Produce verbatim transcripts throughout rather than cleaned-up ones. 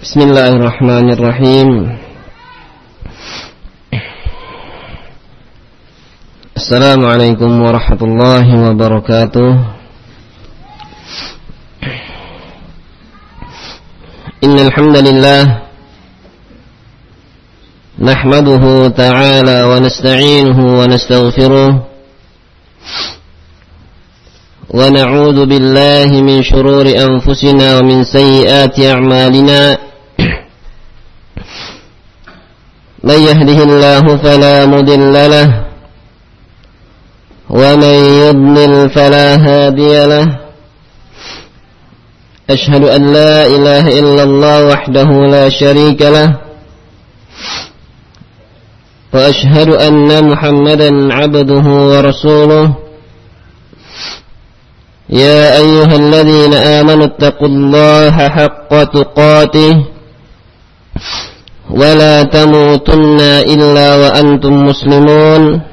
Bismillahirrahmanirrahim. Assalamualaikum warahmatullahi wabarakatuh. Innal hamdalillah nahmaduhu ta'ala wa nasta'inuhu wa nastaghfiruh wa na'udzu billahi min shururi anfusina wa min sayyiati a'malina. Man yahdihillahu fala mudilla lahu wa man yudlil fala hadiya lahu. Ashhadu an la ilaha illallah wahdahu la sharika lahu wa ashhadu anna Muhammadan 'abduhu wa rasuluh. Ya ayyuhalladzina amanu ittaqullaha haqqa tuqatih wa la tamutunna illa wa antum muslimun.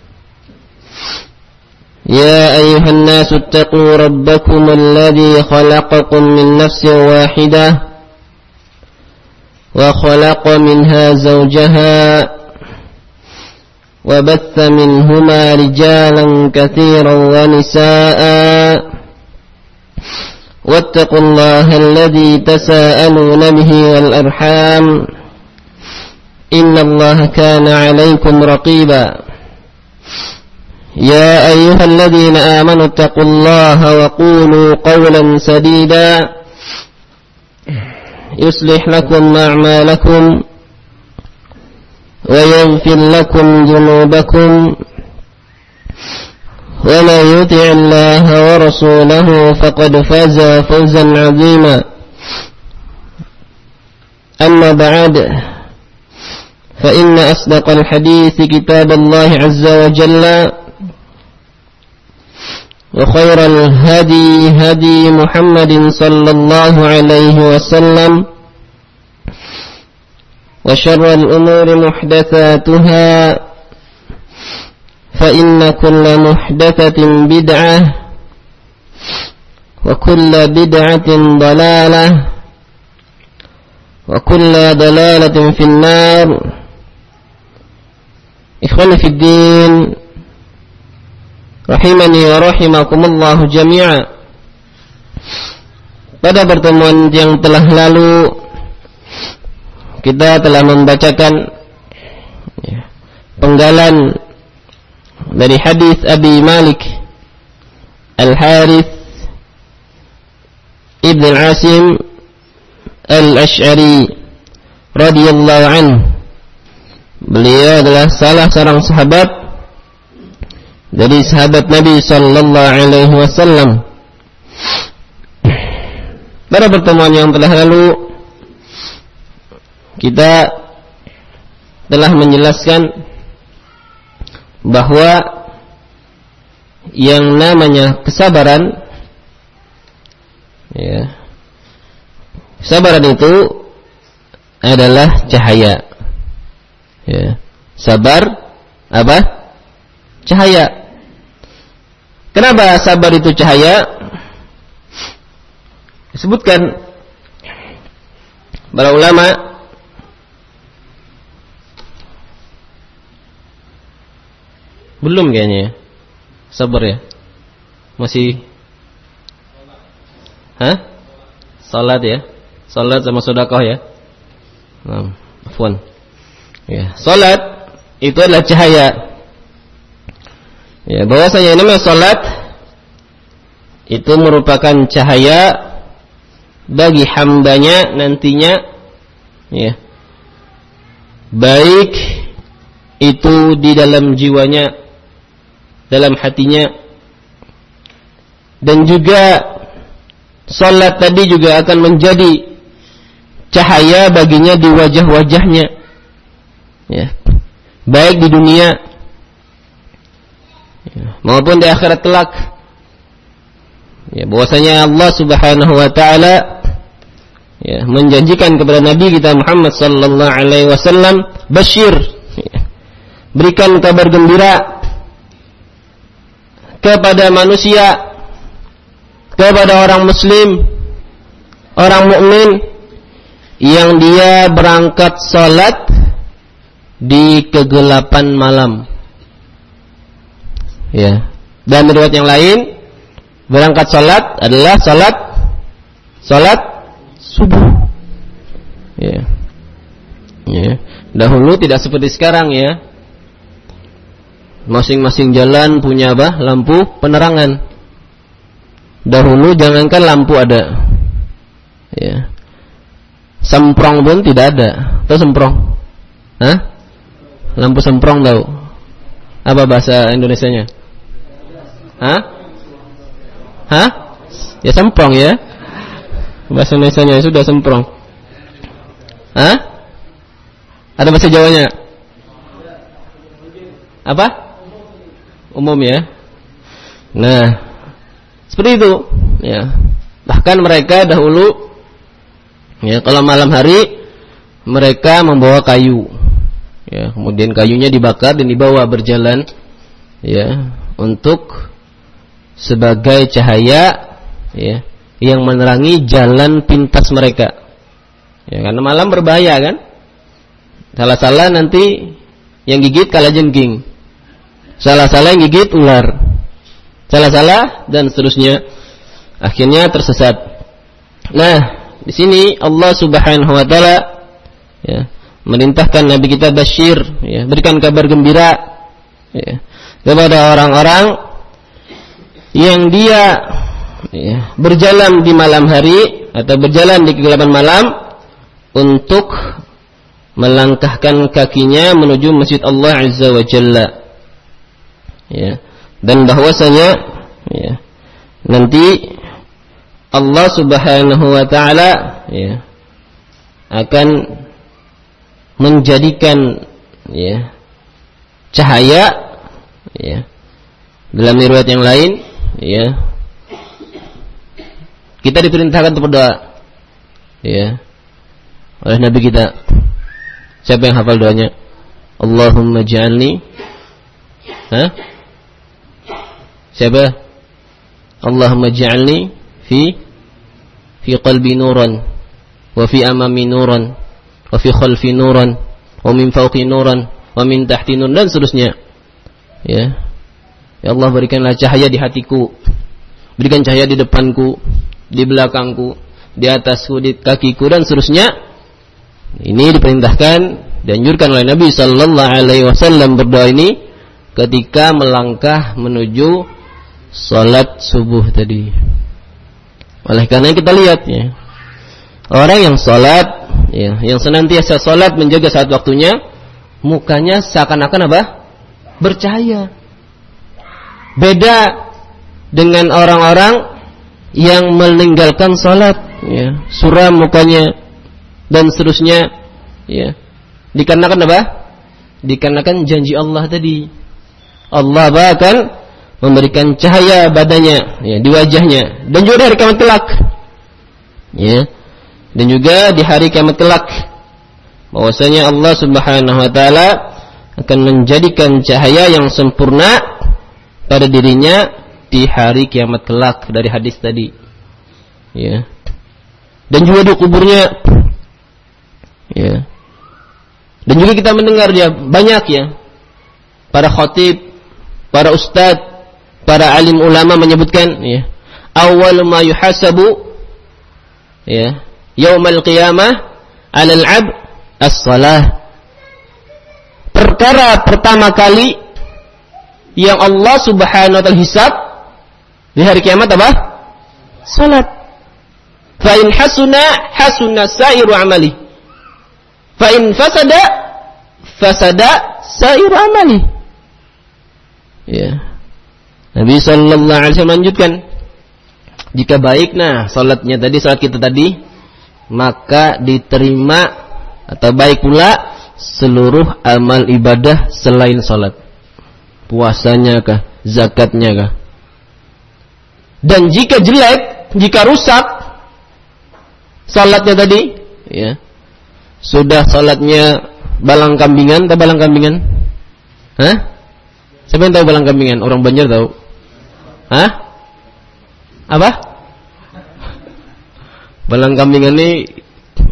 Ya ayyuhan nasu ittaqu rabbakum alladhi khalaqakum min nafsin wahidah wa khalaqa minha zawjaha wa batha minhuma rijalan katsiran wa nisaa'a wattaqullaha alladhi tasaaluna bihi wal arham innallaha kana 'alaykum raqiba. Ya ayyuhalladzina amanu ittaqullaha wa qulu qawlan sadida yuslih lakum a'malakum wa yaghfir lakum dhunubakum wa man yuti'illaha wa rasulahu faqad faza fawzan 'azima. Amma ba'd, fa inna asdaqal hadithi kitaballahi 'azza wa jalla wa khairal hadi hadi Muhammadin sallallahu alaihi wasallam wa syarral umuri muhdatsatuha fa inna kulla muhdatsatin bid'ah wa kulla bid'atin dalalah wa kulla dalalatin finnar. Ikhwani fid din, rahimani wa rahimakumullah jami'a. Pada pertemuan yang telah lalu kita telah membacakan penggalan dari hadis Abi Malik Al-Harith Ibn Al-Asim Al-Ash'ari radhiyallahu anhu. Beliau adalah salah seorang sahabat dari sahabat Nabi sallallahu alaihi wasallam. Pada pertemuan yang telah lalu kita telah menjelaskan bahwa yang namanya kesabaran, ya, kesabaran itu adalah cahaya. Ya, sabar apa? Cahaya. Kenapa sabar itu cahaya? Disebutkan para ulama belum kayaknya sabar ya. Masih Hah? Salat ya. Salat sama sedekah ya. Nah, afwan. Ya, salat itu adalah cahaya. Ya, bahwasanya namanya salat itu merupakan cahaya bagi hambanya nantinya, ya, baik itu di dalam jiwanya, dalam hatinya, dan juga salat tadi juga akan menjadi cahaya baginya di wajah-wajahnya, ya, baik di dunia maupun di akhirat kelak. Ya, bahwasanya Allah Subhanahu wa taala, ya, menjanjikan kepada Nabi kita Muhammad sallallahu alaihi wasallam, basyir, ya, berikan kabar gembira kepada manusia, kepada orang muslim, orang mukmin, yang dia berangkat salat di kegelapan malam. Ya. Dan riwayat yang lain, berangkat salat adalah salat salat subuh. Ya. Ya. Dahulu tidak seperti sekarang ya. Masing-masing jalan punya apa? Lampu penerangan. Dahulu jangankan lampu ada. Ya. Semprong pun tidak ada. Tahu semprong? Hah? Lampu semprong tahu? Apa bahasa Indonesianya? Hah? Hah? Ya semprong ya. Bahasa Indonesianya sudah semprong. Hah? Ada bahasa Jawanya? Apa? Umum ya. Nah, seperti itu. Ya. Bahkan mereka dahulu, ya, kalau malam hari mereka membawa kayu. Ya, kemudian kayunya dibakar dan dibawa berjalan, ya, untuk sebagai cahaya, ya, yang menerangi jalan pintas mereka. Ya, karena malam berbahaya kan? Salah-salah nanti yang gigit kalajengking. Salah-salah yang gigit ular. Salah-salah dan seterusnya. Akhirnya tersesat. Nah, di sini Allah Subhanahu wa taala, ya, merintahkan Nabi kita Bashir, ya, berikan kabar gembira, ya, kepada orang-orang yang dia, ya, berjalan di malam hari atau berjalan di kegelapan malam untuk melangkahkan kakinya menuju masjid Allah Azza wa Jalla. Ya, dan bahwasanya, ya, nanti Allah Subhanahu wa taala, ya, akan menjadikan, ya, cahaya, ya, dalam riwayat yang lain, ya, kita diperintahkan untuk berdoa, ya, oleh Nabi kita. Siapa yang hafal doanya? Allahumma ja'alni, ha? Siapa? Allahumma ja'alni fi fi qalbi nuran wa fi amami nuran wa fi khalfi nuran wa min fawqi nuran wa min tahti nuran, dan seterusnya. Ya. Ya Allah, berikanlah cahaya di hatiku, berikan cahaya di depanku, di belakangku, di atasku, di kakiku, dan seterusnya. Ini diperintahkan, dianjurkan oleh Nabi sallallahu alaihi wasallam berdoa ini ketika melangkah menuju salat subuh tadi. Oleh karena kita lihat, ya, orang yang salat, ya, yang senantiasa salat menjaga saat waktunya, mukanya seakan-akan apa? Bercahaya. Beda dengan orang-orang yang meninggalkan salat, ya, suram mukanya dan seterusnya, ya. Dikarenakan apa? Dikarenakan janji Allah tadi. Allah akan memberikan cahaya badannya, ya, di wajahnya, dan juga di hari kiamat kelak, ya, dan juga di hari kiamat kelak, bahwasanya Allah Subhanahu wa taala akan menjadikan cahaya yang sempurna pada dirinya di hari kiamat kelak, dari hadis tadi, ya, dan juga di kuburnya, ya, dan juga kita mendengar, ya, banyak, ya, para khatib, para ustadz, para alim ulama menyebutkan, ya, awal ma yuhasabu, ya, yaumal qiyamah 'alal 'abd as-shalah. Perkara pertama kali yang Allah Subhanahu wa taala hisab di hari kiamat apa? Salat. Fa in hasuna hasuna sa'iru amali. Fa in fasada fasada sa'iru amali. Ya. Nabi sallallahu alaihi wasallam melanjutkan, jika baik, nah, salatnya tadi, salat kita tadi, maka diterima atau baik pula seluruh amal ibadah selain salat. Puasanya kah, zakatnya kah. Dan jika jelek, jika rusak salatnya tadi, ya, sudah salatnya balang kambingan, atau balang kambingan? Hah? Siapa yang tahu balang kambingan? Orang Banjar tahu? Hah? Apa? Balang kambingan ini,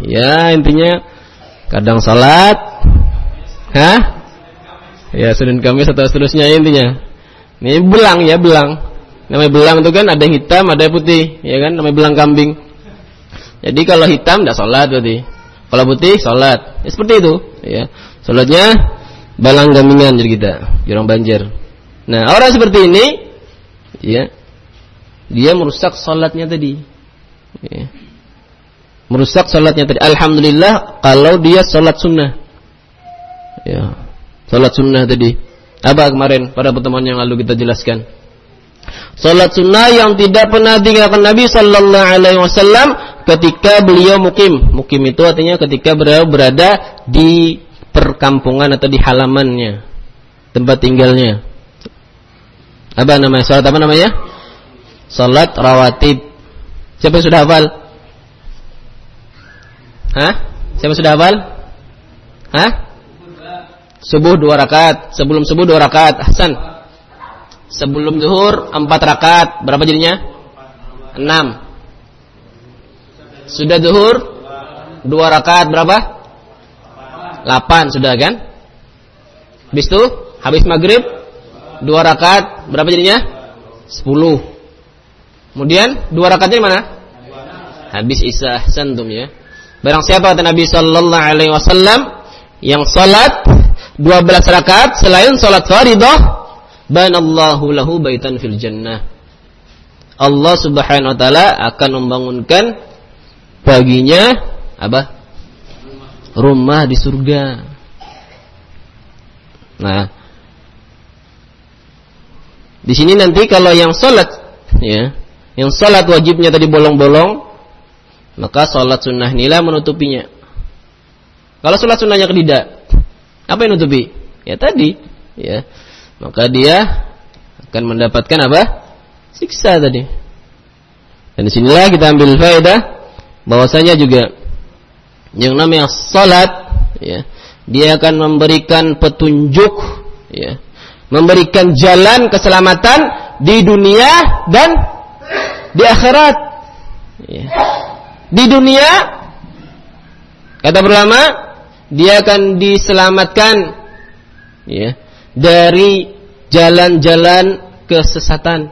Ya, intinya kadang salat, hah? Ya, Senin Kamis atau seterusnya intinya. Ini belang ya, belang. Namanya belang itu kan ada yang hitam, ada yang putih, ya kan? Namanya belang kambing. Jadi kalau hitam enggak salat berarti. Kalau putih salat. Ya, seperti itu, ya. Salatnya balang kambingan jadi kita, jurang banjir. Nah, orang seperti ini ya, dia merusak salatnya tadi. Ya. Merusak salatnya tadi. Alhamdulillah kalau dia salat sunnah. Ya. Salat sunnah tadi. Apa kemarin pada pertemuan yang lalu kita jelaskan? Salat sunnah yang tidak pernah ditinggalkan Nabi sallallahu alaihi wasallam ketika beliau mukim. Mukim itu artinya ketika beliau berada di perkampungan atau di halamannya, tempat tinggalnya. Apa namanya? Salat apa namanya? Salat rawatib. Siapa yang sudah hafal? Hah? Siapa sudah hafal? Hah? Subuh dua rakaat, sebelum subuh dua rakaat. Ahsan. Sebelum zuhur empat rakaat. Berapa jadinya? enam. Sudah zuhur dua rakaat berapa? delapan sudah kan? Habis itu habis maghrib dua rakaat berapa jadinya? sepuluh. Kemudian dua rakaatnya di mana? Habis isya. Ahsantum ya. Barang siapa kata Nabi sallallahu alaihi wasallam yang salat dua belas rakaat selain salat fardhah, banallahu lahu baitan fil jannah. Allah Subhanahu wa taala akan membangunkan baginya apa? Rumah di surga. Nah, di sini nanti kalau yang salat ya, yang salat wajibnya tadi bolong-bolong, maka salat sunnah inilah menutupinya. Kalau salat sunnahnya tidak, apa yang menutupi? Ya tadi, ya. Maka dia akan mendapatkan apa? Siksa tadi. Dan disinilah kita ambil faedah bahwasanya juga yang namanya salat, ya, dia akan memberikan petunjuk, ya, memberikan jalan keselamatan di dunia dan di akhirat. Ya. Di dunia, kata ulama, dia akan diselamatkan, ya, dari jalan-jalan kesesatan,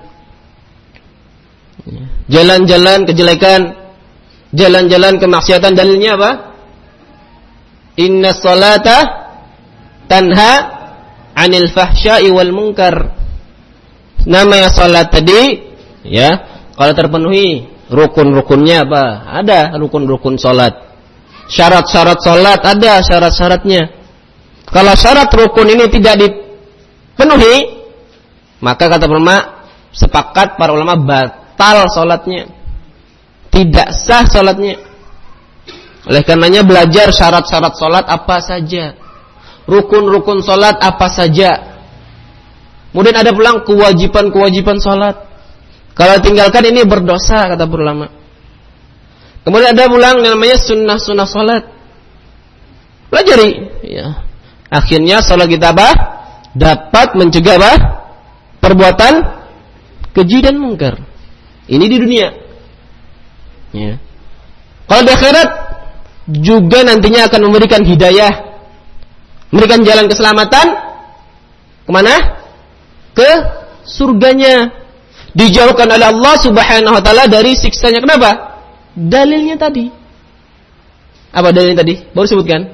ya, jalan-jalan kejelekan, jalan-jalan kemaksiatan. Dalilnya apa? Inna salata tanha anil fahsya'i wal munkar. Namanya salat tadi, ya, kalau terpenuhi rukun-rukunnya apa? Ada rukun-rukun salat. Syarat-syarat salat ada syarat-syaratnya. Kalau syarat rukun ini tidak dipenuhi, maka kata ulama, sepakat para ulama batal salatnya. Tidak sah salatnya. Oleh karenanya belajar syarat-syarat salat apa saja, rukun-rukun salat apa saja. Kemudian ada pulang kewajiban-kewajiban salat. Kalau tinggalkan ini berdosa kata ulama. Kemudian ada pulang namanya sunnah-sunnah salat. Pelajari, ya. Akhirnya salat kita apa? Dapat mencegah apa? Perbuatan keji dan mungkar. Ini di dunia. Ya. Kalau di akhirat juga nantinya akan memberikan hidayah, memberikan jalan keselamatan kemana? Ke surganya. Dijauhkan oleh Allah Subhanahu wa taala dari siksanya. Kenapa? Dalilnya tadi. Apa dalilnya tadi? Baru sebutkan.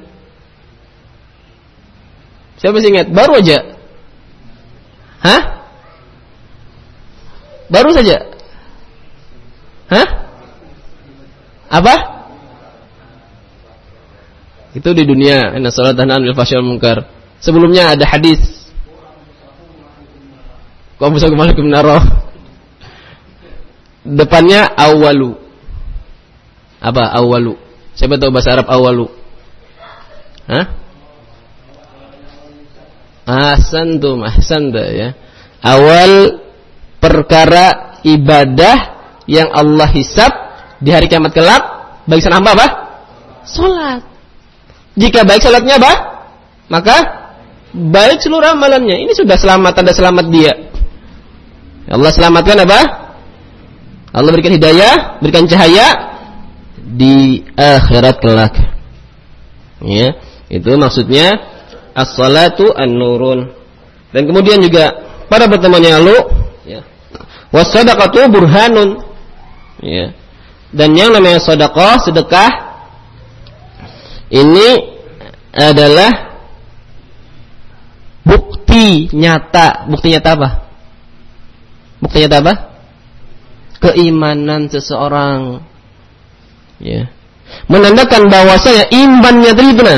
Siapa masih ingat? Baru aja. Hah? Baru saja. Hah? Apa? Itu di dunia. Inna salata tanha 'anil fahsya'i wal munkar. Sebelumnya ada hadis. Kau bisa kemana ke menara? Depannya awalu. Apa awalu? Siapa tahu bahasa Arab awalu? Hah? Ahsantum, ahsanta ya. Awal perkara ibadah yang Allah hisab di hari kiamat kelak bagi seorang hamba apa? Salat. Jika baik salatnya apa? Maka baik seluruh amalannya. Ini sudah selamat, tanda selamat dia. Allah selamatkan apa? Allah berikan hidayah, berikan cahaya di akhirat kelak. Ya, itu maksudnya as-salatu an-nurun. Dan kemudian juga pada pertemuan yang lalu, ya, was-sadaqatu burhanun. Ya. Dan yang namanya sedekah, sedekah ini adalah bukti nyata. Bukti nyata apa? Bukti nyata apa? Keimanan seseorang. Ya. Menandakan bahwasanya imannya terima.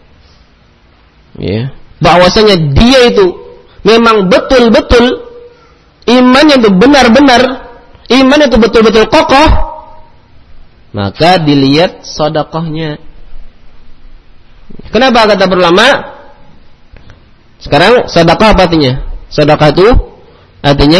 Ya. Bahwasanya dia itu memang betul-betul imannya itu benar-benar, imannya itu betul-betul kokoh, maka dilihat sedekahnya. Kenapa kata ulama? Sekarang sedekah apa artinya? Sedekah itu artinya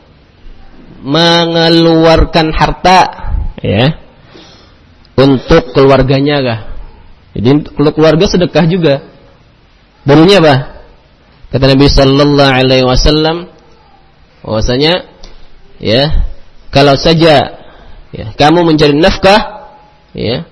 mengeluarkan harta, ya, untuk keluarganya kah? Jadi kalau keluarga sedekah juga. Barunya apa? Kata Nabi sallallahu alaihi wasallam, bahwasanya, ya, kalau saja, ya, kamu mencari nafkah, ya,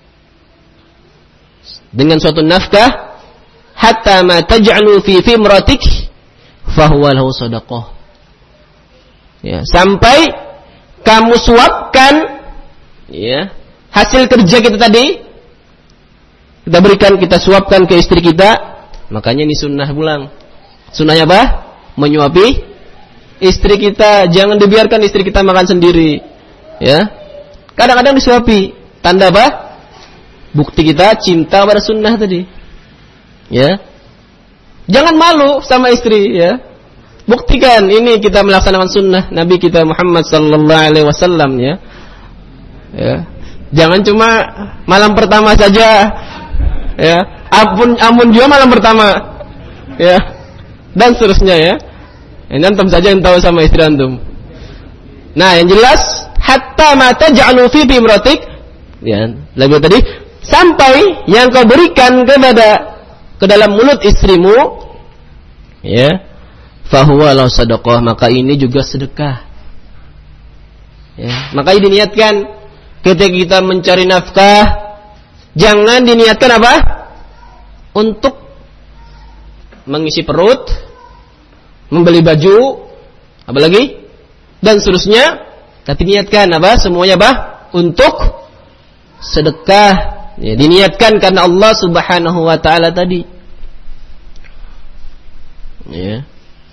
dengan suatu nafkah, hatta ma taj'alu fi fimratik, fahuwa lahu shadaqah. Ya, sampai kamu suapkan, ya, hasil kerja kita tadi, kita berikan, kita suapkan ke istri kita, makanya ini sunnah pulang. Sunnahnya apa? Menyuapi istri kita, jangan dibiarkan istri kita makan sendiri. Ya, kadang-kadang disuapi, tanda apa? Bukti kita cinta pada sunnah tadi. Ya, jangan malu sama istri, ya. Buktikan ini kita melaksanakan sunnah Nabi kita Muhammad sallallahu alaihi wasallam, ya. Ya, jangan cuma malam pertama saja, ya. Ampun, ampun juga malam pertama, ya. Dan seterusnya, ya. Ini antum saja yang tahu sama istri antum. Nah, yang jelas hatta ma taj'alu fi bimratik, ya, lebih tadi sampai yang kau berikan kepada ke dalam mulut istrimu, ya, fahuwa lahu sadaqah, maka ini juga sedekah. Ya, maka diniatkan ketika kita mencari nafkah, jangan diniatkan apa? Untuk mengisi perut, membeli baju, apa lagi? Dan seterusnya. Tapi niatkan apa? Semuanya apa? Untuk sedekah. Ya, diniatkan karena Allah Subhanahu wa taala tadi. Ya.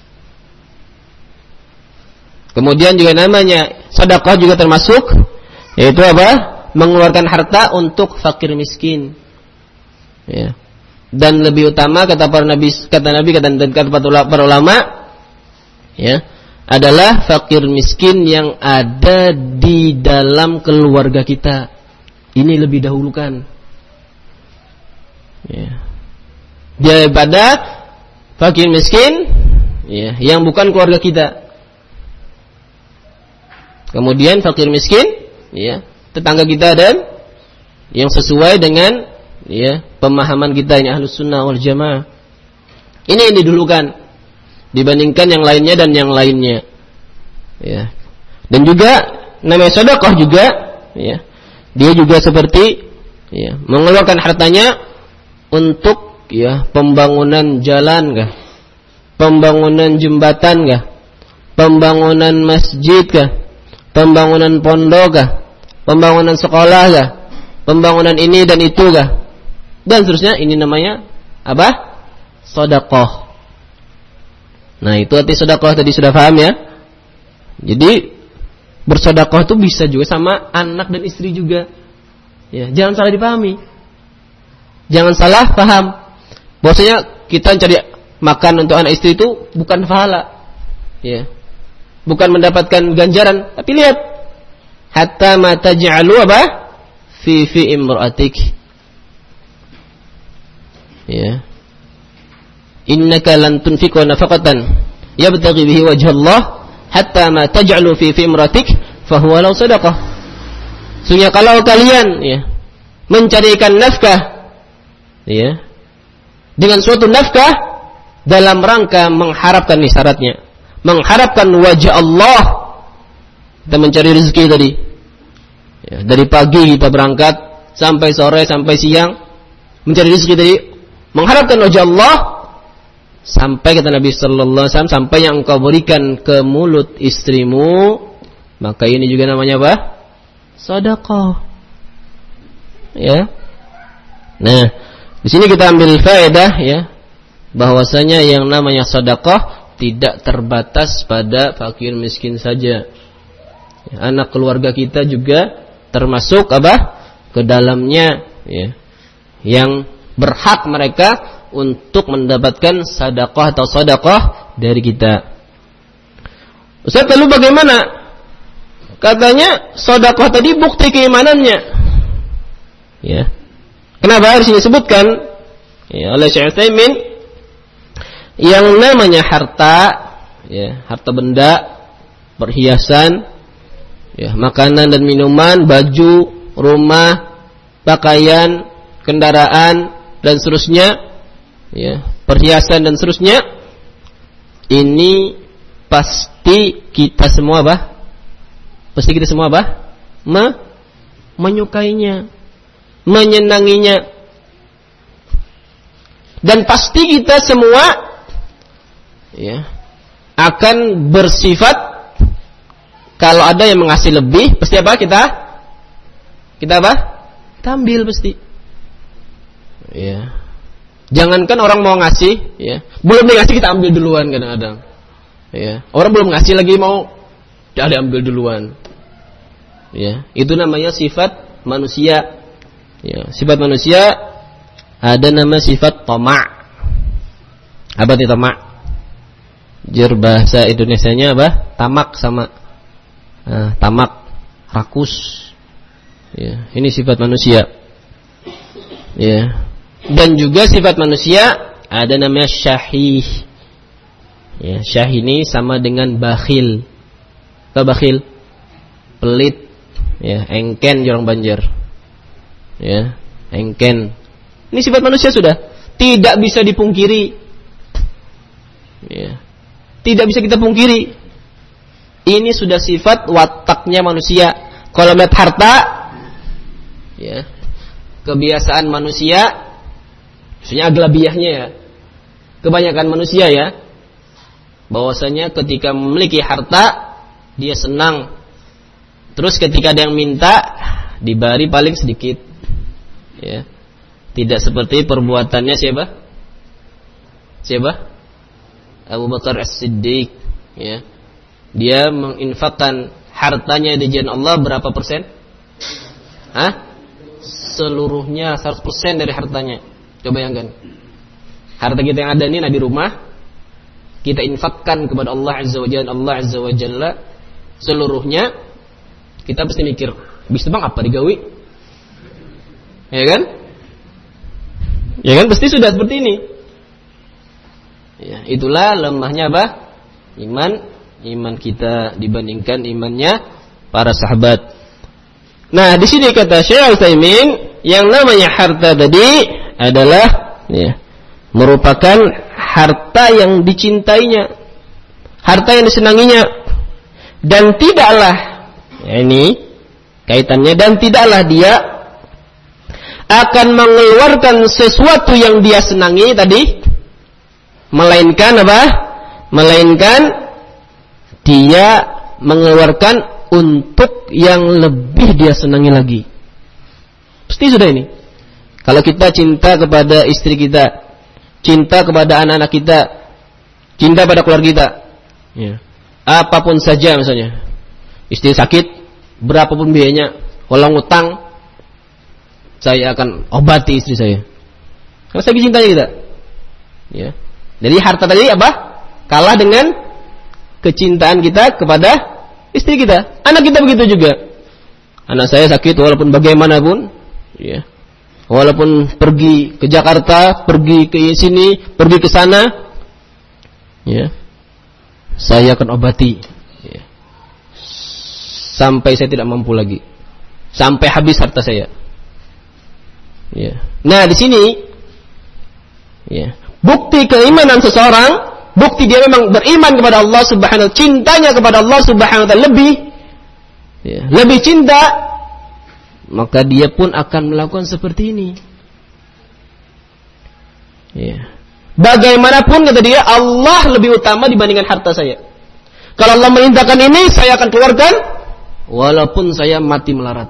Kemudian juga namanya sedekah juga termasuk, yaitu apa? Mengeluarkan harta untuk fakir miskin. Ya. Dan lebih utama kata para nabi, kata Nabi kata dan kata para ulama, ya, adalah fakir miskin yang ada di dalam keluarga kita. Ini lebih dahulukan, ya, daripada fakir miskin, ya, yang bukan keluarga kita. Kemudian fakir miskin, ya, tetangga kita dan yang sesuai dengan, ya, pemahaman kita ini Ahlus Sunnah wal Jamaah. Ini yang didulukan dibandingkan yang lainnya dan yang lainnya. Ya. Dan juga namanya sedekah juga, ya. Dia juga seperti, ya, mengeluarkan hartanya untuk, ya, pembangunan jalan kah? Pembangunan jembatan kah? Pembangunan masjid kah? Pembangunan pondok kah? Pembangunan sekolah kah? Pembangunan ini dan itu kah? Dan seterusnya, ini namanya apa? Sedekah. Nah, itu arti sedekah tadi sudah paham, ya. Jadi bersedekah itu bisa juga sama anak dan istri juga. Ya, jangan salah dipahami. Jangan salah paham. Bahwasanya kita cari makan untuk anak istri itu bukan pahala. Ya. Bukan mendapatkan ganjaran, tapi lihat hatta ma taj'alu apa? Fi fi imra'atik. Ya. Innaka lan tunfiqu nafaqatan yabtaghi bihi wajha Allah hatta ma taj'alu fi fimratik fa huwa lahu sadaqah. Sungguh kalau kalian, ya, mencarikan nafkah, ya, dengan suatu nafkah dalam rangka mengharapkan, nih syaratnya, mengharapkan wajah Allah, kita mencari rezeki tadi, Ya, dari pagi kita berangkat sampai sore sampai siang mencari rezeki tadi, mengharapkan wajah Allah, sampai kata Nabi sallallahu alaihi wasallam, sampai yang engkau berikan ke mulut istrimu, maka ini juga namanya apa? Sedekah. Ya. Nah, di sini kita ambil faedah ya, bahwasanya yang namanya sedekah tidak terbatas pada fakir miskin saja. Ya, anak keluarga kita juga termasuk apa? Ke dalamnya ya, yang berhak mereka untuk mendapatkan sedekah atau sedekah dari kita. Ustaz, lalu bagaimana? Katanya sedekah tadi bukti keimanannya. Ya. Kenapa harus disebutkan ya, oleh Syekh Utsaimin yang namanya harta, ya, harta benda, perhiasan, ya, makanan dan minuman, baju, rumah, pakaian, kendaraan dan seterusnya, ya, perhiasan dan seterusnya, ini pasti kita semua apa? Pasti kita semua apa? Me- menyukainya, menyenanginya, dan pasti kita semua ya akan bersifat kalau ada yang mengasih lebih, pasti apa kita? Kita apa? Kita ambil pasti. Ya. Jangankan orang mau ngasih, ya, belum dikasih kita ambil duluan kadang-kadang. Ya. Orang belum ngasih lagi mau, dia diambil duluan. Ya. Itu namanya sifat manusia. Ya. Sifat manusia ada nama sifat tamak. Apa itu tamak? Jur bahasa Indonesianya apa? Tamak sama. Nah, tamak, rakus. Ya, ini sifat manusia. Ya. Dan juga sifat manusia ada namanya syahih. Ya, syahih ini sama dengan bakhil. Apa bakhil? Pelit. Ya, engken orang Banjar. Ya, engken. Ini sifat manusia sudah, tidak bisa dipungkiri. Ya. Tidak bisa kita pungkiri. Ini sudah sifat wataknya manusia. Kalau melihat harta, ya, kebiasaan manusia, maksudnya aglabiahnya ya, kebanyakan manusia ya, bahwasanya ketika memiliki harta dia senang. Terus ketika ada yang minta diberi paling sedikit. Ya. Tidak seperti perbuatannya siapa? Siapa? Abu Bakar As-Siddiq, ya. Dia menginfakkan hartanya di jalan Allah berapa persen? Hah? Seluruhnya seratus persen dari hartanya. Coba bayangkan. Harta kita yang ada ini nah di rumah, kita infakkan kepada Allah Azza wa Jalla, Allah Azza wa Jalla seluruhnya, kita pasti mikir, bisa bang apa digawi? Ya kan? Ya kan, pasti sudah seperti ini. Ya, itulah lemahnya apa? Iman, iman kita dibandingkan imannya para sahabat. Nah, di sini kata Syekh Utsaimin, yang namanya harta tadi adalah ya, merupakan harta yang dicintainya, harta yang disenanginya, dan tidaklah ya ini kaitannya, dan tidaklah dia akan mengeluarkan sesuatu yang dia senangi tadi, melainkan apa? Melainkan dia mengeluarkan untuk yang lebih dia senangi lagi. Pasti sudah ini. Kalau kita cinta kepada istri kita, cinta kepada anak-anak kita, cinta pada keluarga kita, ya, apapun saja misalnya, istri sakit, berapapun biayanya, kalau ngutang, saya akan obati istri saya. Karena saya cintanya kita. Ya. Jadi harta tadi apa? Kalah dengan kecintaan kita kepada istri kita. Anak kita begitu juga. Anak saya sakit walaupun bagaimanapun, ya. Walaupun pergi ke Jakarta, pergi ke sini, pergi ke sana, ya. Saya akan obati, ya. Sampai saya tidak mampu lagi. Sampai habis harta saya. Ya. Nah, di sini ya, bukti keimanan seseorang, bukti dia memang beriman kepada Allah Subhanahu wa taala, cintanya kepada Allah Subhanahu wa taala lebih ya, lebih cinta maka dia pun akan melakukan seperti ini. Ya. Bagaimanapun kata dia, Allah lebih utama dibandingkan harta saya. Kalau Allah merintahkan ini, saya akan keluarkan walaupun saya mati melarat.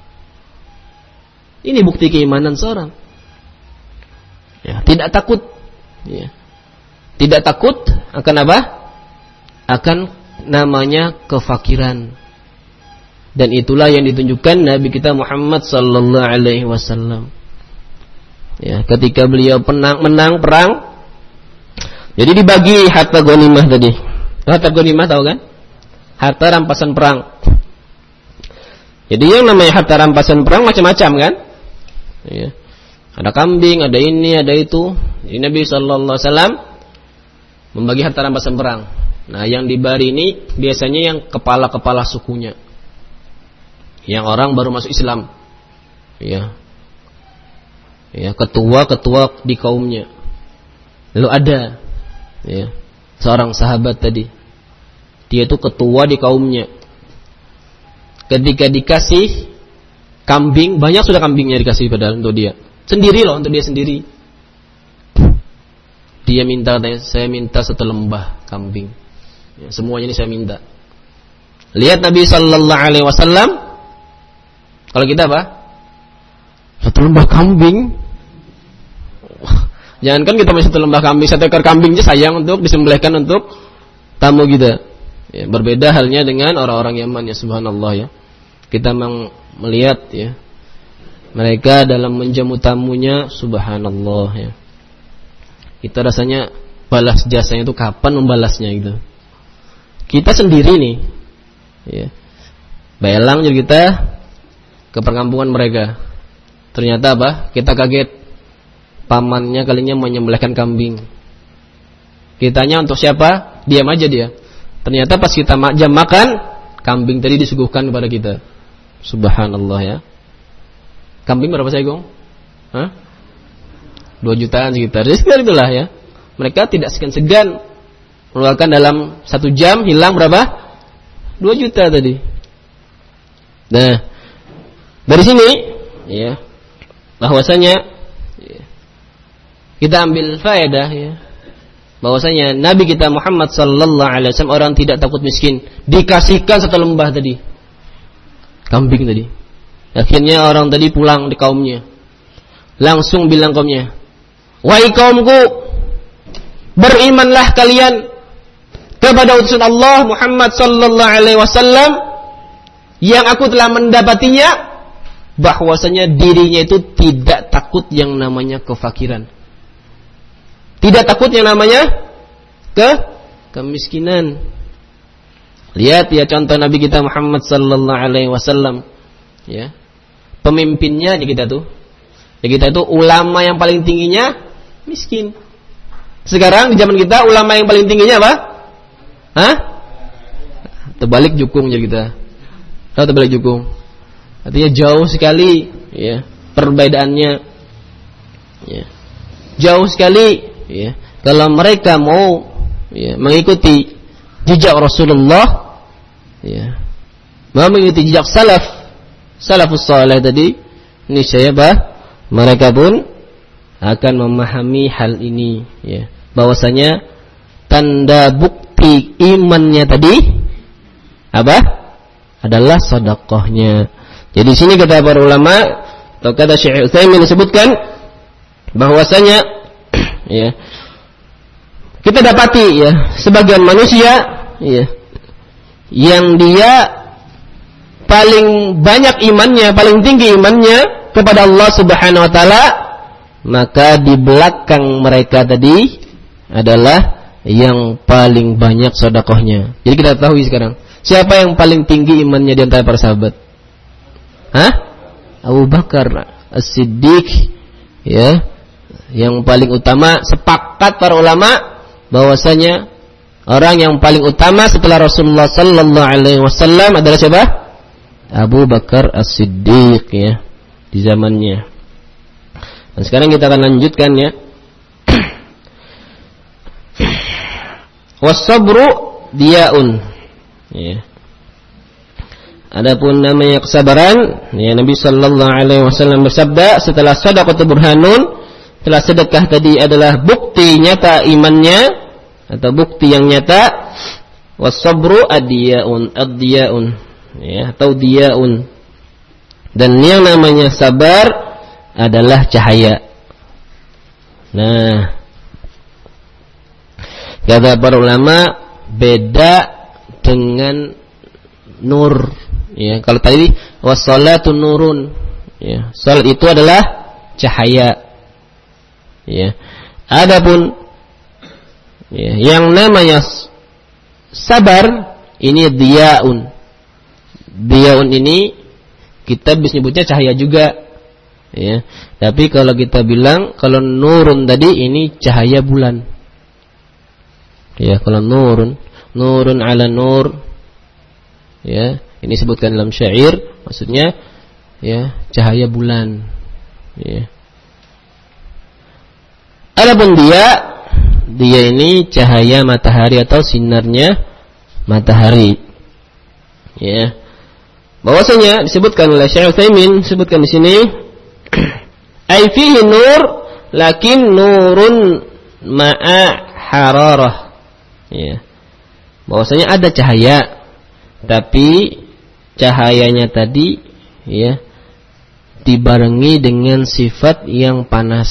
Ini bukti keimanan seorang. Ya, tidak takut. Ya. Tidak takut akan apa? Akan namanya kefakiran. Dan itulah yang ditunjukkan Nabi kita Muhammad sallallahu alaihi wasallam. Ya, ketika beliau penang, menang perang, jadi dibagi harta ghanimah tadi. Harta ghanimah tahu kan? Harta rampasan perang. Jadi yang namanya harta rampasan perang macam-macam kan? Ya. Ada kambing, ada ini, ada itu. Jadi Nabi sallallahu alaihi wasallam membagi harta rampasan perang. Nah, yang dibagi ini biasanya yang kepala-kepala sukunya. Yang orang baru masuk Islam. Ya. Ya, ketua-ketua di kaumnya. Lalu ada ya, seorang sahabat tadi. Dia itu ketua di kaumnya. Ketika dikasih kambing, banyak sudah kambingnya dikasih padahal untuk dia. Sendiri loh, untuk dia sendiri. Dia minta, saya minta satu lembah kambing. Ya, semuanya ini saya minta. Lihat Nabi sallallahu alaihi wasallam. Kalau kita apa? Satu lembah kambing. Jangan kan kita masih satu lembah kambing, satu ekor kambing aja sayang untuk disembelihkan untuk tamu kita. Ya, berbeda halnya dengan orang-orang Yaman ya, subhanallah ya. Kita memang melihat ya, mereka dalam menjamu tamunya, subhanallah ya. Kita rasanya balas jasanya itu kapan membalasnya gitu. Kita sendiri nih, ya, belang jadi kita ke perkampungan mereka. Ternyata apa? Kita kaget, pamannya kalinya menyembelihkan kambing. Kitanya untuk siapa? Diam aja dia. Ternyata pas kita jam makan, kambing tadi disuguhkan kepada kita. Subhanallah ya. Kambing berapa saya gong? Hah? Dua jutaan sekitar. Jadi sekitar itulah ya. Mereka tidak segan-segan mengeluarkan dalam satu jam hilang berapa? Dua juta tadi. Nah, dari sini ya, bahwasanya ya, kita ambil faedah ya, bahwasanya Nabi kita Muhammad sallallahu alaihi wasallam orang tidak takut miskin, dikasihkan satu lembah tadi kambing tadi. Akhirnya orang tadi pulang di kaumnya, langsung bilang kaumnya, wahai kaumku, berimanlah kalian kepada utusan Allah Muhammad sallallahu alaihi wasallam yang aku telah mendapatinya, bahwasanya dirinya itu tidak takut yang namanya kefakiran, tidak takut yang namanya ke kemiskinan. Lihat ya contoh Nabi kita Muhammad sallallahu alaihi wasallam ya. Pemimpinnya ya kita tuh. Ya kita itu ulama yang paling tingginya miskin. Sekarang di zaman kita ulama yang paling tingginya apa? Hah? Terbalik jukung ya kita. Tahu terbalik jukung? Artinya jauh sekali ya perbedaannya. Ya. Jauh sekali ya. Kalau mereka mau ya, mengikuti jejak Rasulullah ya, mau mengikuti jejak salaf salafus saleh tadi, ini saya bah mereka pun akan memahami hal ini ya, bahwasanya tanda bukti imannya tadi apa? Adalah sedekahnya. Jadi sini kata para ulama atau kata Syekh Utsaimin disebutkan bahwasanya ya, kita dapati ya sebagian manusia ya yang dia paling banyak imannya, paling tinggi imannya kepada Allah Subhanahu wa taala, maka di belakang mereka tadi adalah yang paling banyak sedekahnya. Jadi kita tahu sekarang siapa yang paling tinggi imannya di antara para sahabat? Hah? Abu Bakar As-Siddiq ya, yang paling utama. Sepakat para ulama bahwasanya orang yang paling utama setelah Rasulullah sallallahu alaihi wasallam adalah siapa? Abu Bakar As-Siddiq ya, di zamannya. Dan sekarang kita akan lanjutkan ya. Was-sabru diyaun. Ya. Adapun namanya kesabaran, ya Nabi sallallahu alaihi wasallam bersabda setelah shadaqatu burhanun, setelah sedekah tadi adalah bukti nyata imannya atau bukti yang nyata, was-sabru ad-diyaun, ad-diyaun, ya atau diyaun. Dan yang namanya sabar adalah cahaya. Nah, kata para ulama beda dengan nur. Ya, kalau tadi wassalatu nurun, ya, salat itu adalah cahaya. Ya. Adapun ya, yang namanya sabar ini diyaun. Diyaun ini kita bisa nyebutnya cahaya juga. Ya. Tapi kalau kita bilang kalau nurun tadi ini cahaya bulan. Ya, kalau nurun, nurun ala nur. Ya, ini disebutkan dalam syair, maksudnya ya cahaya bulan. Ya. Adapun dia, dia ini cahaya matahari atau sinarnya matahari. Ya. Bahwasanya disebutkan oleh Syekh Utsaimin, disebutkan di sini ai fihi nur lakin nurun ma'a hararah. Ya. Bahwasanya ada cahaya, tapi cahayanya tadi ya dibarengi dengan sifat yang panas.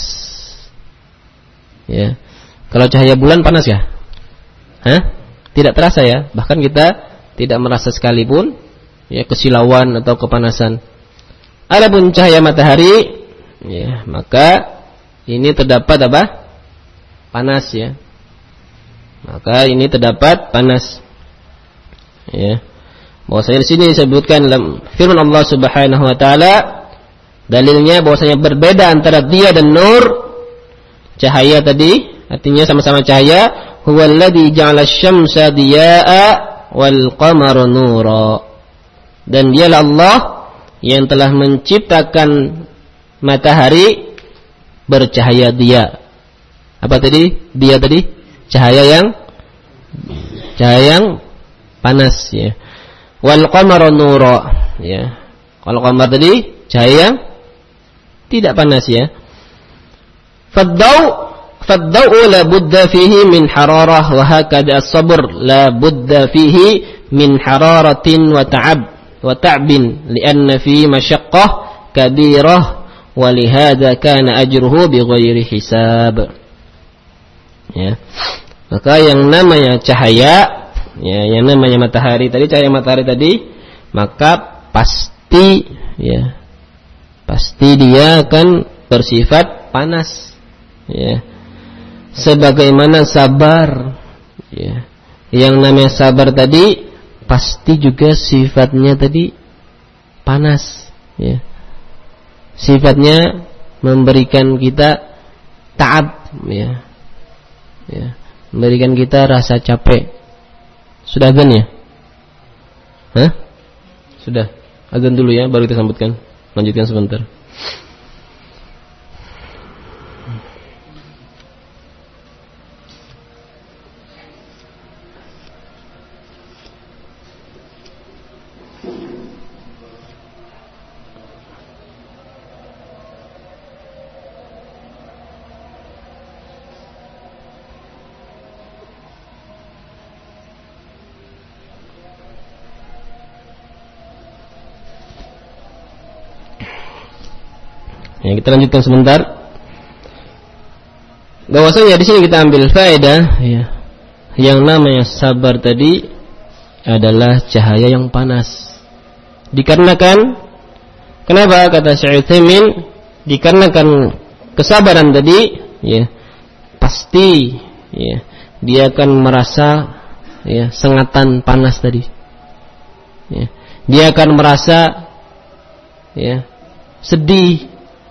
Ya. Kalau cahaya bulan panas ya? Hah? Tidak terasa ya? Bahkan kita tidak merasa sekalipun ya kesilauan atau kepanasan. Adapun cahaya matahari ya, maka ini terdapat apa? Panas ya. Maka ini terdapat panas. Ya. Bahwasanya di sini disebutkan dalam firman Allah Subhanahu wa taala, dalilnya bahwasanya berbeda antara dia dan nur. Cahaya tadi artinya sama-sama cahaya, huwallazi ja'ala asy-syamsa diya'a wal qamara nura. Dan dialah Allah yang telah menciptakan matahari bercahaya dia. Apa tadi? Dia tadi cahaya yang cahaya yang panas ya. Wal qamara nura ya. Kalau qamar tadi cahaya yang tidak panas ya. Faddau faddau la budda fihi min hararah wa hakada as-sabr la budda fihi min hararatin wa ta'ab wa ta'bin li'anna fihi masyaqqah kabirah wa lihadza kana ajruhu bighairi hisab. Ya. Maka yang namanya cahaya, ya, yang namanya matahari tadi, cahaya matahari tadi, maka pasti, ya, pasti dia akan bersifat panas, ya. Sebagaimana sabar, ya, yang namanya sabar tadi pasti juga sifatnya tadi panas, ya. Sifatnya memberikan kita ta'ab, ya, ya, memberikan kita rasa capek. Sudah azan ya? Hah? Sudah. Azan dulu ya, baru kita sambutkan. Lanjutkan sebentar. Ya, kita lanjutkan sebentar. Bahwasanya di sini kita ambil faedah, ya. Yang namanya sabar tadi adalah cahaya yang panas. Dikarenakan kenapa kata Syekh Utsaimin? Dikarenakan kesabaran tadi, ya, pasti, ya, dia akan merasa, ya, sengatan panas tadi. Ya. Dia akan merasa, ya, sedih.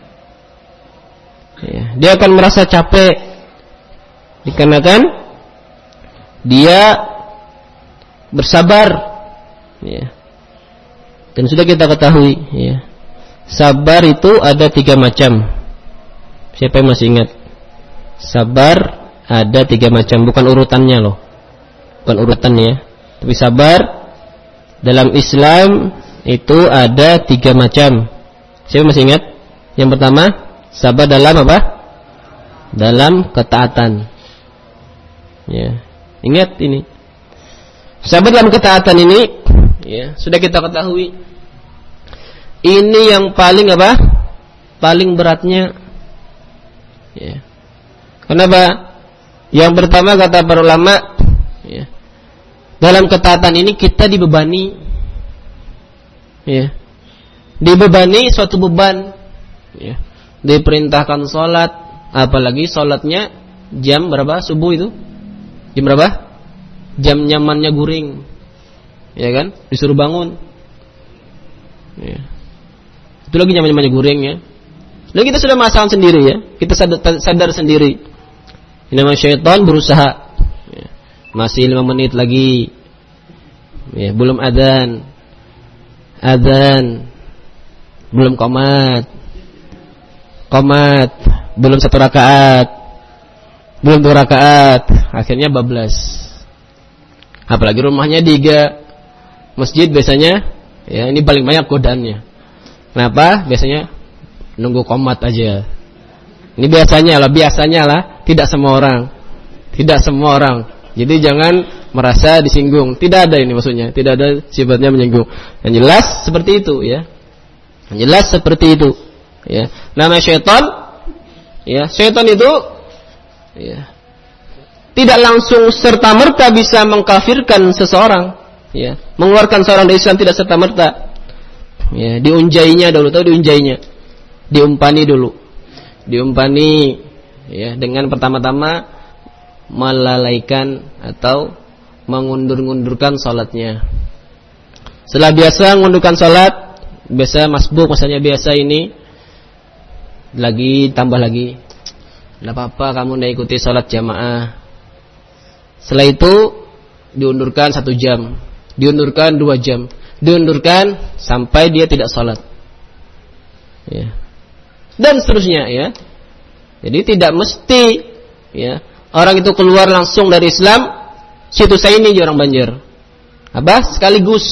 Ya, dia akan merasa capek dikarenakan dia bersabar, ya. Dan sudah kita ketahui, ya, sabar itu ada tiga macam. Siapa yang masih ingat? Sabar ada tiga macam, bukan urutannya loh, bukan urutannya, tapi sabar dalam Islam itu ada tiga macam. Siapa masih ingat? Yang pertama, sabar dalam apa? Dalam ketaatan. Ya, ingat ini. Sabar dalam ketaatan ini, ya, sudah kita ketahui. Ini yang paling apa? Paling beratnya. Ya. Kenapa? Yang pertama kata para ulama, ya, dalam ketaatan ini kita dibebani, ya, dibebani suatu beban, ya, diperintahkan sholat, apalagi sholatnya jam berapa subuh itu? Jam berapa? Jam nyamannya guring, ya kan? Disuruh bangun, ya. Itu lagi nyaman-nyamannya guring, ya. Lalu kita sudah masalah sendiri, ya, kita sadar, sadar sendiri. Ini namanya syaitan berusaha, ya. Masih lima menit lagi, ya, belum adzan, adzan, belum qomat, qomat, belum satu rakaat, belum dua rakaat, akhirnya bablas. Apalagi rumahnya tiga masjid biasanya, ya, ini paling banyak godaannya. Kenapa? Biasanya nunggu qomat aja. Ini biasanya lah, biasanya lah, tidak semua orang, tidak semua orang. Jadi jangan merasa disinggung. Tidak ada ini maksudnya, tidak ada sifatnya menyinggung. Yang jelas seperti itu, ya. Yang jelas seperti itu, ya. Nama syaitan, ya, syaitan itu, ya, tidak langsung serta merta bisa mengkafirkan seseorang, ya, mengeluarkan seorang dari Islam tidak serta merta. Ya, diunjainya dulu, tahu diunjainya, diumpani dulu, diumpani, ya, dengan pertama-tama melalaikan atau mengundur-ngundurkan salatnya. Setelah biasa mengundurkan salat, biasa masbuk, maksudnya biasa ini lagi tambah lagi, tidak apa-apa kamu tidak ikuti salat jamaah. Setelah itu diundurkan satu jam, diundurkan dua jam, diundurkan sampai dia tidak salat, ya, dan seterusnya, ya. Jadi tidak mesti, ya, orang itu keluar langsung dari Islam, situ saya ini orang Banjar, apa sekaligus,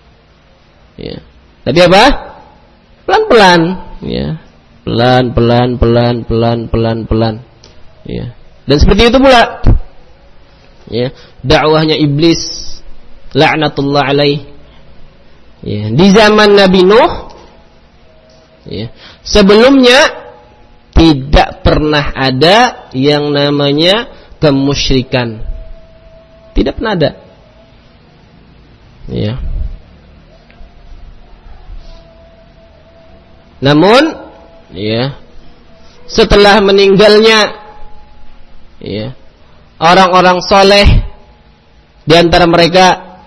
ya. Tapi apa? Pelan-pelan, ya, pelan-pelan, pelan-pelan, pelan-pelan, ya. Dan seperti itu pula, ya, dakwahnya iblis, laknatullah alaih, ya, di zaman Nabi Nuh, ya, sebelumnya tidak pernah ada yang namanya kemusyrikan, tidak pernah ada, ya. Namun, ya, setelah meninggalnya, ya, orang-orang soleh di antara mereka,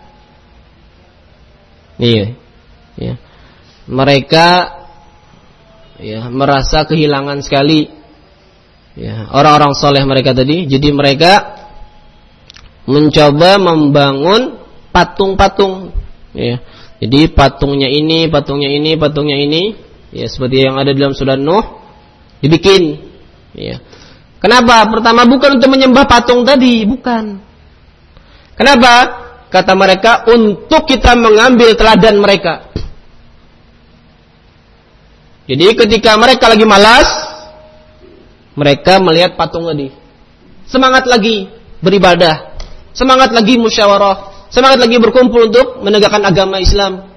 iya, ya, mereka, ya, merasa kehilangan sekali, ya, orang-orang soleh mereka tadi. Jadi mereka mencoba membangun patung-patung, ya. Jadi patungnya ini, patungnya ini, patungnya ini, ya, seperti yang ada dalam surah Nuh, dibikin, ya. Kenapa? Pertama bukan untuk menyembah patung tadi, bukan. Kenapa? Kata mereka untuk kita mengambil teladan mereka. Jadi ketika mereka lagi malas, mereka melihat patung tadi, semangat lagi beribadah, semangat lagi musyawarah, semangat lagi berkumpul untuk menegakkan agama Islam.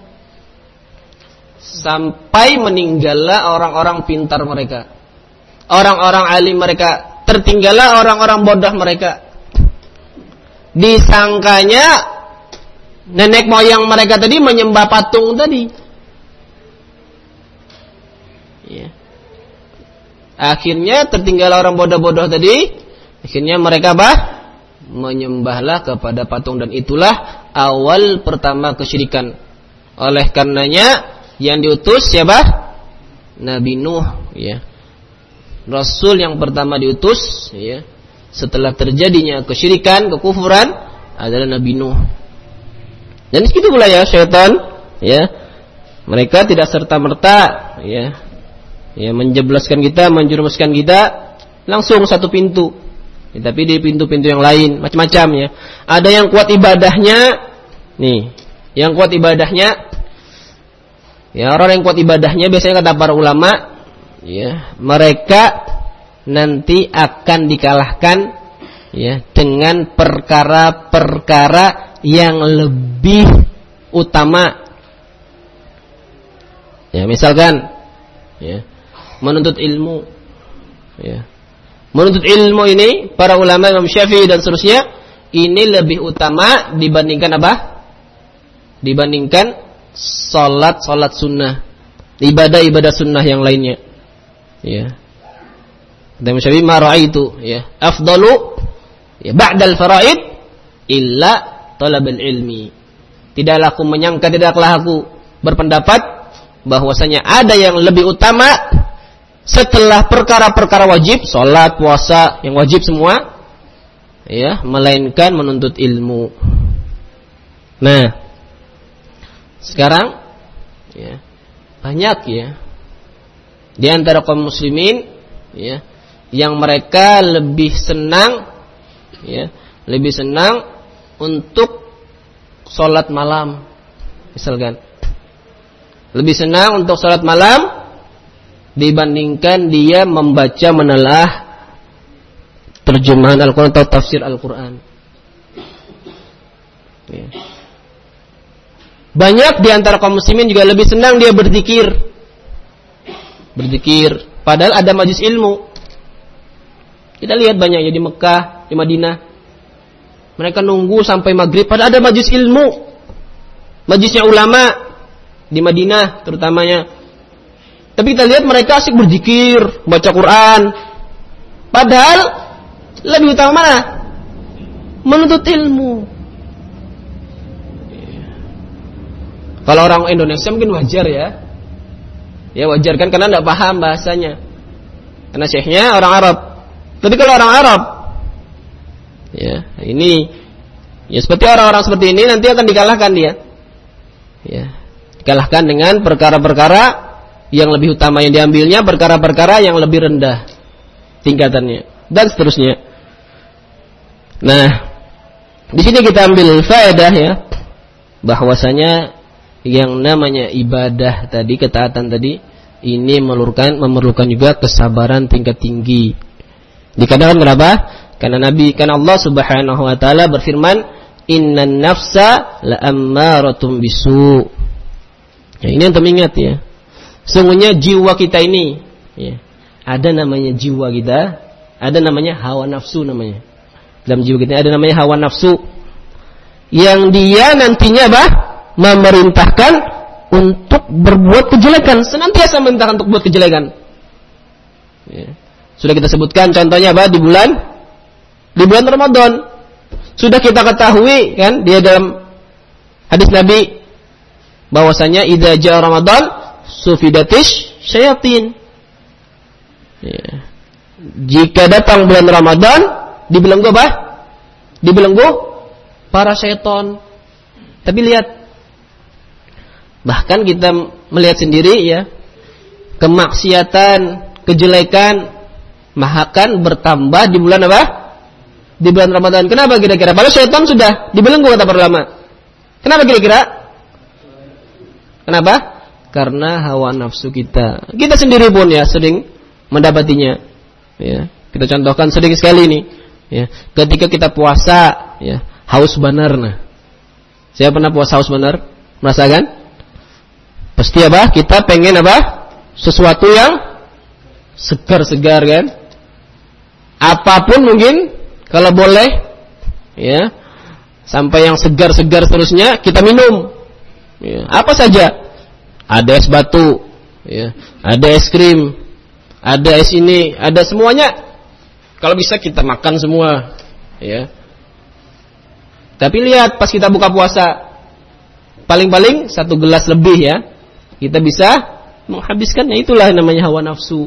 Sampai meninggallah orang-orang pintar mereka, orang-orang alim mereka, tertinggallah orang-orang bodoh mereka. Disangkanya nenek moyang mereka tadi menyembah patung tadi, ya. Akhirnya tertinggal orang bodoh-bodoh tadi. Akhirnya mereka apa? Menyembahlah kepada patung, dan itulah awal pertama kesyirikan. Oleh karenanya yang diutus siapa? Nabi Nuh, ya. Rasul yang pertama diutus, ya, setelah terjadinya kesyirikan, kekufuran adalah Nabi Nuh. Dan segitu pula, ya, syaitan, ya. Mereka tidak serta-merta, ya, ya, menjebloskan kita, menjerumuskan kita langsung satu pintu, ya, tapi di pintu-pintu yang lain macam-macam, ya. Ada yang kuat ibadahnya, nih, yang kuat ibadahnya Ya, orang yang kuat ibadahnya biasanya kata para ulama, ya, mereka nanti akan dikalahkan ya dengan perkara-perkara yang lebih utama. Ya, misalkan ya, menuntut ilmu. Ya. Menuntut ilmu ini para ulama Imam Syafi'i dan seterusnya ini lebih utama dibandingkan apa? Dibandingkan salat-salat sunnah, ibadah-ibadah sunnah yang lainnya. Ya. Dan Syafi'i ma ra'aitu ya afdalu ya ba'dal faraid illa talabul ilmi. Tidaklah aku menyangka, tidaklah aku berpendapat bahwasanya ada yang lebih utama setelah perkara-perkara wajib, salat, puasa yang wajib semua ya, melainkan menuntut ilmu. Nah, sekarang ya, banyak ya di antara kaum muslimin ya yang mereka lebih senang ya, lebih senang untuk salat malam. Misalkan lebih senang untuk salat malam dibandingkan dia membaca menelaah terjemahan Al-Quran atau tafsir Al-Quran. Ya. Banyak di antara kaum muslimin juga lebih senang dia berzikir. Berzikir. Padahal ada majelis ilmu. Kita lihat banyaknya di Mekah, di Madinah. Mereka nunggu sampai maghrib. Padahal ada majelis ilmu. Majelisnya ulama di Madinah terutamanya. Tapi kita lihat mereka asik berzikir, baca Quran. Padahal lebih utama mana? Menuntut ilmu. Kalau orang Indonesia mungkin wajar ya. Ya wajar kan karena tidak paham bahasanya. Karena syekhnya orang Arab. Tapi kalau orang Arab, ya ini, ya seperti orang-orang seperti ini nanti akan dikalahkan dia. Ya, dikalahkan dengan perkara-perkara yang lebih utama yang diambilnya, perkara-perkara yang lebih rendah tingkatannya dan seterusnya. Nah, di sini kita ambil faedah ya, bahwasanya yang namanya ibadah tadi, ketaatan tadi, ini memerlukan memerlukan juga kesabaran tingkat tinggi. Dikatakan kenapa? Karena Nabi, karena Allah Subhanahu wa taala berfirman, "Innan nafsa la'ammaratun bisu." Ya, ini yang teringat ya. Sungguhnya jiwa kita ini ya, ada namanya jiwa kita, ada namanya hawa nafsu namanya. Dalam jiwa kita ada namanya hawa nafsu yang dia nantinya bah memerintahkan untuk berbuat kejelekan, senantiasa memerintahkan untuk buat kejelekan. Ya. Sudah kita sebutkan contohnya bah di bulan di bulan Ramadan. Sudah kita ketahui kan dia dalam hadis Nabi bahwasanya idza jaa Ramadan sufidatish syayatin. Ya. Jika datang bulan Ramadan, dibelenggu apa? Dibelenggu para syaitan. Tapi lihat, bahkan kita melihat sendiri ya, kemaksiatan, kejelekan mahakan bertambah di bulan apa? Di bulan Ramadan. Kenapa kira-kira? Padahal syaitan sudah dibelenggu kata para ulama. Kenapa kira-kira? Kenapa? Karena hawa nafsu kita. Kita sendiri pun ya sering mendapatinya. Ya, kita contohkan sering sekali nih. Ya, ketika kita puasa, ya, haus benar nah. Saya pernah puasa haus benar, merasakan? Pasti apa? Kita pengen apa? Sesuatu yang segar-segar kan? Apapun mungkin, kalau boleh, ya, sampai yang segar-segar seterusnya kita minum. Ya, apa saja? Ada es batu, ya, ada es krim, ada es ini, ada semuanya. Kalau bisa kita makan semua, ya. Tapi lihat pas kita buka puasa, paling-paling satu gelas lebih ya, kita bisa menghabiskannya. Itulah namanya hawa nafsu.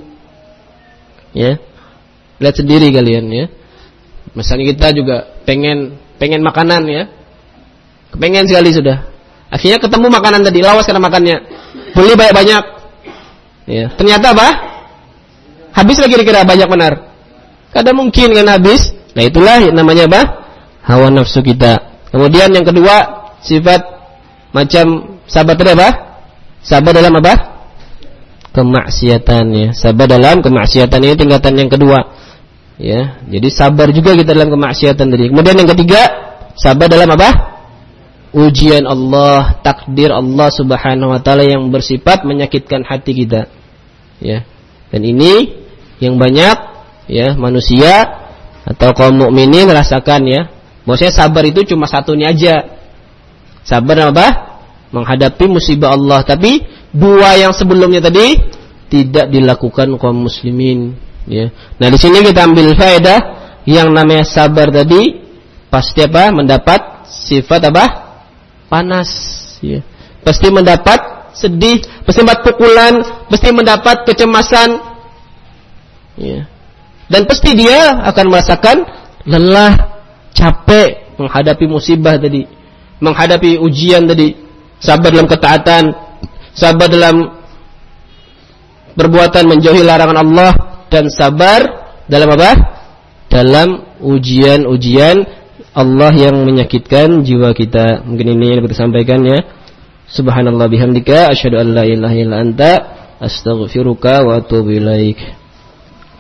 Ya, lihat sendiri kalian ya. Misalnya kita juga pengen pengen makanan ya, kepengen sekali sudah. Akhirnya ketemu makanan tadi, lawas karena makannya, beli banyak-banyak. Ya, ternyata apa? Habis lagi kira-kira banyak benar. Kadang mungkin kan habis. Nah itulah namanya apa? Hawa nafsu kita. Kemudian yang kedua, sifat macam sahabat tadi apa? Sabar dalam apa? Kemaksiatan ya. Sabar dalam kemaksiatan ini tingkatan yang kedua. Ya, jadi sabar juga kita dalam kemaksiatan tadi. Kemudian yang ketiga, sabar dalam apa? Ujian Allah, takdir Allah Subhanahu wa taala yang bersifat menyakitkan hati kita. Ya. Dan ini yang banyak ya manusia atau kaum mukminin merasakan ya. Bahwasanya sabar itu cuma satunya aja. Sabar apa? Menghadapi musibah Allah. Tapi dua yang sebelumnya tadi tidak dilakukan kaum muslimin. Ya. Nah di sini kita ambil faedah yang namanya sabar tadi pasti apa? Mendapat sifat apa? Panas. Ya. Pasti mendapat sedih, pasti mendapat pukulan, pasti mendapat kecemasan. Ya. Dan pasti dia akan merasakan lelah, capek menghadapi musibah tadi. Menghadapi ujian tadi, sabar dalam ketaatan, sabar dalam perbuatan menjauhi larangan Allah, dan sabar dalam apa? Dalam ujian-ujian Allah yang menyakitkan jiwa kita. Mungkin ini yang kita sampaikan ya. Subhanallah bihamdika asyhadu an la ilaha illa anta astaghfiruka wa atubu ilaik.